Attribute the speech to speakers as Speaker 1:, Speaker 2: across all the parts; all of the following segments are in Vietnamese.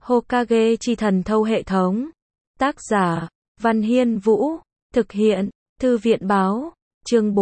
Speaker 1: Hokage chi thần thâu hệ thống. Tác giả, Văn Hiên Vũ. Thực hiện, Thư viện báo. Chương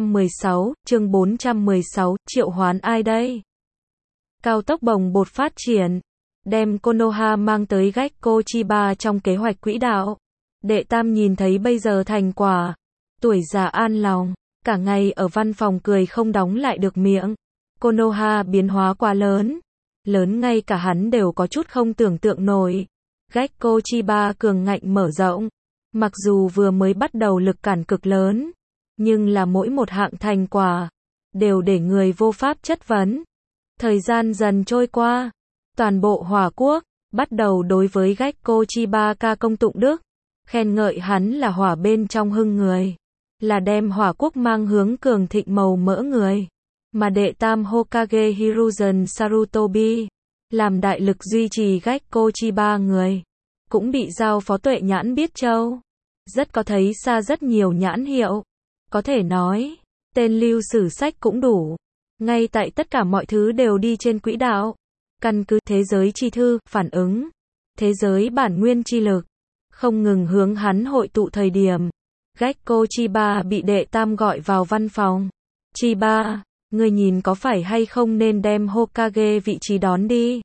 Speaker 1: 416, triệu hoán ai đây? Cao tốc bồng bột phát triển. Đem Konoha mang tới Gekko Chiba trong kế hoạch quỹ đạo. Đệ tam nhìn thấy bây giờ thành quả. Tuổi già an lòng. Cả ngày ở văn phòng cười không đóng lại được miệng. Konoha biến hóa quá lớn. Lớn ngay cả hắn đều có chút không tưởng tượng nổi. Gekko Chiba cường ngạnh mở rộng. Mặc dù vừa mới bắt đầu lực cản cực lớn, nhưng là mỗi một hạng thành quả đều để người vô pháp chất vấn. Thời gian dần trôi qua, toàn bộ Hỏa Quốc bắt đầu đối với Gekko Chiba ca công tụng đức, khen ngợi hắn là hỏa bên trong hưng người, là đem Hỏa Quốc mang hướng cường thịnh màu mỡ người. Mà đệ tam Hokage Hiruzen Sarutobi làm đại lực duy trì Gekko Chiba người, cũng bị giao phó tuệ nhãn biết châu. Rất có thấy xa rất nhiều nhãn hiệu. Có thể nói, tên lưu sử sách cũng đủ. Ngay tại tất cả mọi thứ đều đi trên quỹ đạo. Căn cứ thế giới chi thư, phản ứng. Thế giới bản nguyên chi lực. Không ngừng hướng hắn hội tụ thời điểm. Gekko Chiba bị đệ tam gọi vào văn phòng. Chiba, người nhìn có phải hay không nên đem Hokage vị trí đón đi.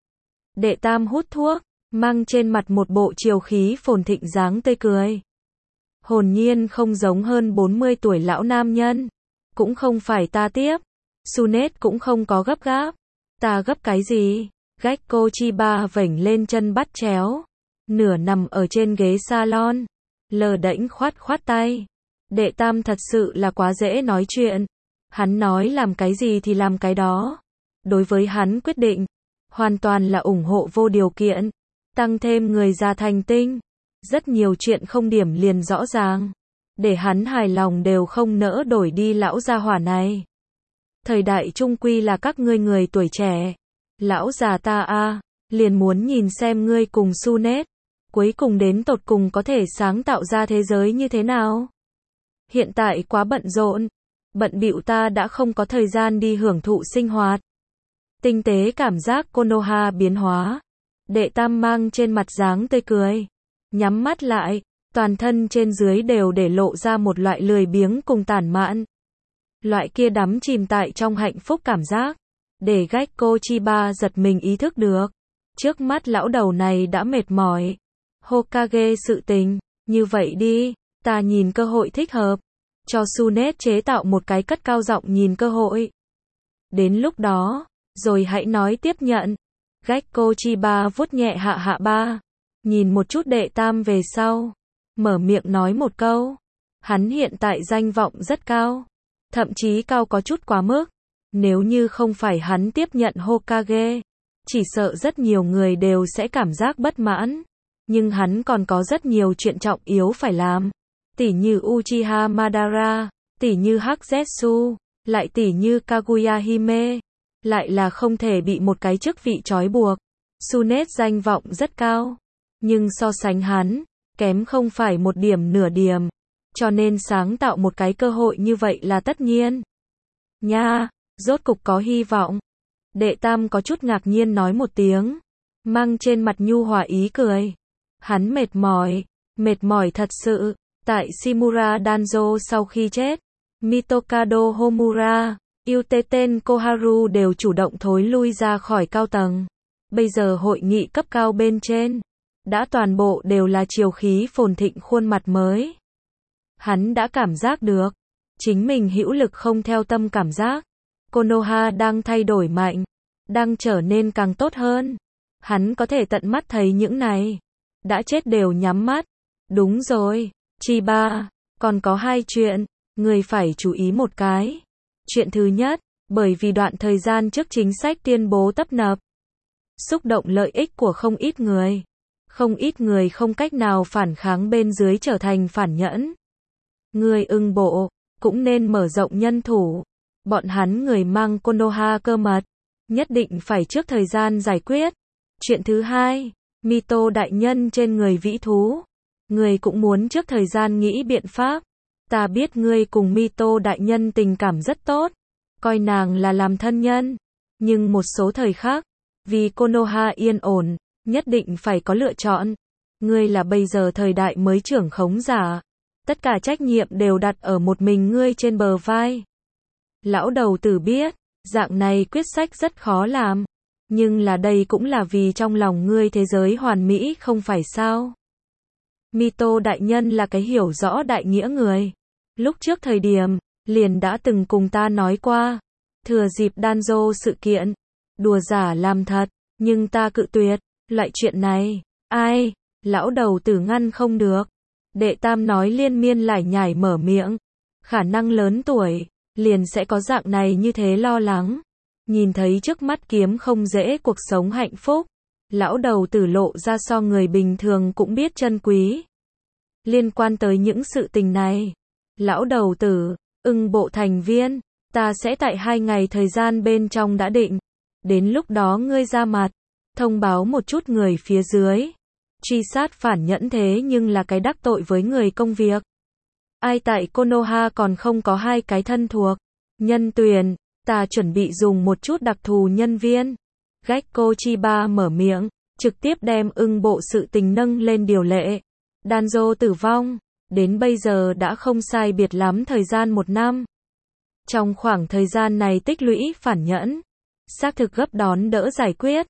Speaker 1: Đệ tam hút thuốc, mang trên mặt một bộ triều khí phồn thịnh dáng tươi cười. Hồn nhiên không giống hơn 40 tuổi lão nam nhân. Cũng không phải ta tiếp. Sunet cũng không có gấp gáp. Ta gấp cái gì? Gekko Chiba vểnh lên chân bắt chéo. Nửa nằm ở trên ghế salon. Lờ đễnh khoát khoát tay. Đệ tam thật sự là quá dễ nói chuyện. Hắn nói làm cái gì thì làm cái đó. Đối với hắn quyết định, hoàn toàn là ủng hộ vô điều kiện. Tăng thêm người già thành tinh. Rất nhiều chuyện không điểm liền rõ ràng. Để hắn hài lòng đều không nỡ đổi đi lão gia hỏa này. Thời đại trung quy là các ngươi người tuổi trẻ. Lão già ta liền muốn nhìn xem ngươi cùng Sunet. Cuối cùng đến tột cùng có thể sáng tạo ra thế giới như thế nào. Hiện tại quá bận rộn. Bận bịu ta đã không có thời gian đi hưởng thụ sinh hoạt. Tinh tế cảm giác Konoha biến hóa. Đệ tam mang trên mặt dáng tươi cười. Nhắm mắt lại, toàn thân trên dưới đều để lộ ra một loại lười biếng cùng tản mạn. Loại kia đắm chìm tại trong hạnh phúc cảm giác, để Gekko Chiba giật mình ý thức được. Trước mắt lão đầu này đã mệt mỏi. Hokage sự tình, như vậy đi, ta nhìn cơ hội thích hợp. Cho Sunet chế tạo một cái cất cao giọng nhìn cơ hội. Đến lúc đó, rồi hãy nói tiếp nhận. Gekko Chiba vuốt nhẹ hạ ba. Nhìn một chút đệ tam về sau. Mở miệng nói một câu. Hắn hiện tại danh vọng rất cao. Thậm chí cao có chút quá mức. Nếu như không phải hắn tiếp nhận Hokage, chỉ sợ rất nhiều người đều sẽ cảm giác bất mãn. Nhưng hắn còn có rất nhiều chuyện trọng yếu phải làm. Tỉ như Uchiha Madara, tỉ như Hắc Zetsu, lại tỉ như Kaguya Hime. Lại là không thể bị một cái chức vị trói buộc. Sunet danh vọng rất cao. Nhưng so sánh hắn, kém không phải một điểm nửa điểm. Cho nên sáng tạo một cái cơ hội như vậy là tất nhiên. Nha, rốt cục có hy vọng. Đệ tam có chút ngạc nhiên nói một tiếng. Mang trên mặt nhu hòa ý cười. Hắn mệt mỏi thật sự. Tại Shimura Danzo sau khi chết, Mitokado Homura, Yuteten Koharu đều chủ động thối lui ra khỏi cao tầng. Bây giờ hội nghị cấp cao bên trên, đã toàn bộ đều là triều khí phồn thịnh khuôn mặt mới. Hắn đã cảm giác được, chính mình hữu lực không theo tâm cảm giác. Konoha đang thay đổi mạnh, đang trở nên càng tốt hơn. Hắn có thể tận mắt thấy những này. Đã chết đều nhắm mắt. Đúng rồi, Chiba, còn có hai chuyện, người phải chú ý một cái. Chuyện thứ nhất, bởi vì đoạn thời gian trước chính sách tuyên bố tấp nập, xúc động lợi ích của không ít người. Không ít người không cách nào phản kháng bên dưới trở thành phản nhẫn. Người ưng bộ, cũng nên mở rộng nhân thủ. Bọn hắn người mang Konoha cơ mật, nhất định phải trước thời gian giải quyết. Chuyện thứ hai, Mito đại nhân trên người vĩ thú. Người cũng muốn trước thời gian nghĩ biện pháp. Ta biết ngươi cùng Mito đại nhân tình cảm rất tốt. Coi nàng là làm thân nhân. Nhưng một số thời khắc, vì Konoha yên ổn, Nhất định phải có lựa chọn. Ngươi là bây giờ thời đại mới trưởng khống giả. Tất cả trách nhiệm đều đặt ở một mình ngươi trên bờ vai. Lão đầu tử biết, dạng này quyết sách rất khó làm. Nhưng là đây cũng là vì trong lòng ngươi thế giới hoàn mỹ không phải sao. Mito đại nhân là cái hiểu rõ đại nghĩa người. Lúc trước thời điểm, liền đã từng cùng ta nói qua. Thừa dịp Danzo sự kiện, đùa giả làm thật, nhưng ta cự tuyệt. Loại chuyện này, ai, lão đầu tử ngăn không được. Đệ tam nói liên miên lải nhải mở miệng. Khả năng lớn tuổi, liền sẽ có dạng này như thế lo lắng. Nhìn thấy trước mắt kiếm không dễ cuộc sống hạnh phúc. Lão đầu tử lộ ra so người bình thường cũng biết trân quý. Liên quan tới những sự tình này. Lão đầu tử, ưng bộ thành viên, ta sẽ tại 2 ngày thời gian bên trong đã định. Đến lúc đó ngươi ra mặt, thông báo một chút người phía dưới. Truy sát phản nhẫn thế nhưng là cái đắc tội với người công việc. Ai tại Konoha còn không có 2 cái thân thuộc. Nhân tuyển, ta chuẩn bị dùng một chút đặc thù nhân viên. Gekko Chiba mở miệng, trực tiếp đem ưng bộ sự tình nâng lên điều lệ. Danzo tử vong, đến bây giờ đã không sai biệt lắm thời gian 1 năm. Trong khoảng thời gian này tích lũy phản nhẫn, xác thực gấp đón đỡ giải quyết.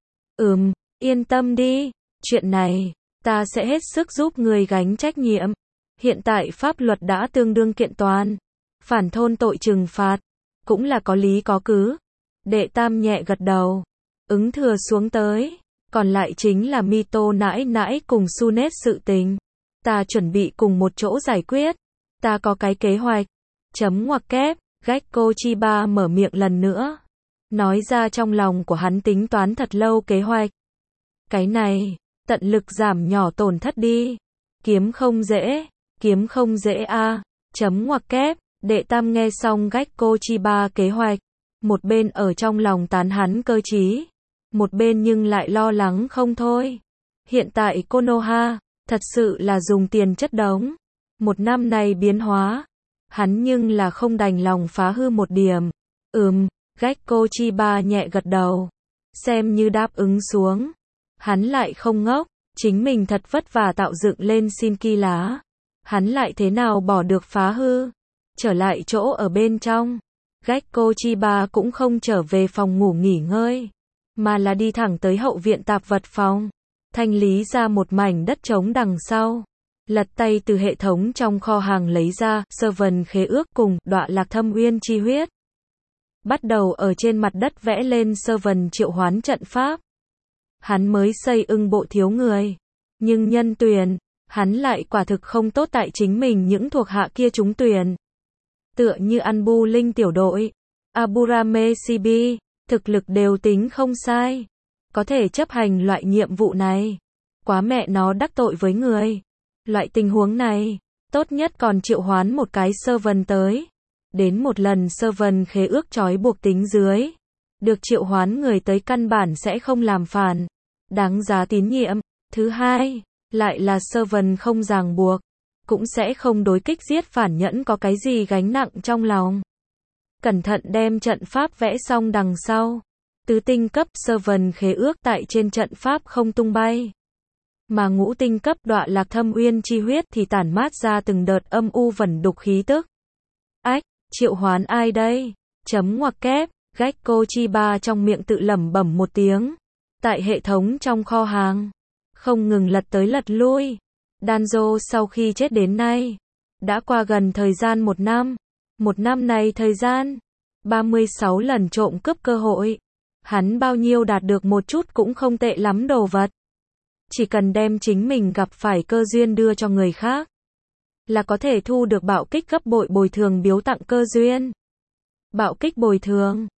Speaker 1: Yên tâm đi, chuyện này, ta sẽ hết sức giúp người gánh trách nhiệm. Hiện tại pháp luật đã tương đương kiện toàn. Phản thôn tội trừng phạt, cũng là có lý có cứ. Đệ tam nhẹ gật đầu, ứng thừa xuống tới. Còn lại chính là Mito nãi nãi cùng Sunet sự tình. Ta chuẩn bị cùng một chỗ giải quyết. Ta có cái kế hoạch. Chấm ngoặc kép, Gekko Chiba mở miệng lần nữa. Nói ra trong lòng của hắn tính toán thật lâu kế hoạch. Cái này, tận lực giảm nhỏ tổn thất đi. Kiếm không dễ a. Chấm ngoặc kép, đệ tam nghe xong Gekko Chiba kế hoạch. Một bên ở trong lòng tán hắn cơ trí. Một bên nhưng lại lo lắng không thôi. Hiện tại Konoha, thật sự là dùng tiền chất đống. 1 năm này biến hóa. Hắn nhưng là không đành lòng phá hư một điểm. Gekko Chiba nhẹ gật đầu. Xem như đáp ứng xuống. Hắn lại không ngốc. Chính mình thật vất vả tạo dựng lên Shinki lá. Hắn lại thế nào bỏ được phá hư. Trở lại chỗ ở bên trong. Gekko Chiba cũng không trở về phòng ngủ nghỉ ngơi. Mà là đi thẳng tới hậu viện tạp vật phòng. Thanh lý ra một mảnh đất trống đằng sau. Lật tay từ hệ thống trong kho hàng lấy ra Servant khế ước cùng Đọa Lạc Thâm Uyên chi huyết. Bắt đầu ở trên mặt đất vẽ lên Servant triệu hoán trận pháp. Hắn mới xây ưng bộ thiếu người. Nhưng nhân tuyển, hắn lại quả thực không tốt tại chính mình những thuộc hạ kia trúng tuyển. Tựa như Anbu Linh tiểu đội, Aburame Shibi, thực lực đều tính không sai. Có thể chấp hành loại nhiệm vụ này. Quá mẹ nó đắc tội với người. Loại tình huống này, tốt nhất còn triệu hoán một cái servant tới. Đến một lần servant khế ước trói buộc tính dưới. Được triệu hoán người tới căn bản sẽ không làm phản. Đáng giá tín nhiệm. Thứ hai, lại là servant không ràng buộc. Cũng sẽ không đối kích giết phản nhẫn có cái gì gánh nặng trong lòng. Cẩn thận đem trận pháp vẽ xong đằng sau. Tứ tinh cấp servant khế ước tại trên trận pháp không tung bay. Mà ngũ tinh cấp Đọa Lạc Thâm Uyên chi huyết thì tản mát ra từng đợt âm u vẩn đục khí tức. Ách, triệu hoán ai đây? Chấm ngoặc kép, Gekko Chiba trong miệng tự lẩm bẩm một tiếng. Tại hệ thống trong kho hàng, không ngừng lật tới lật lui. Danzo sau khi chết đến nay, đã qua gần thời gian 1 năm. 1 năm này thời gian, 36 lần trộm cướp cơ hội. Hắn bao nhiêu đạt được một chút cũng không tệ lắm đồ vật. Chỉ cần đem chính mình gặp phải cơ duyên đưa cho người khác, là có thể thu được bạo kích gấp bội bồi thường biếu tặng cơ duyên. Bạo kích bồi thường,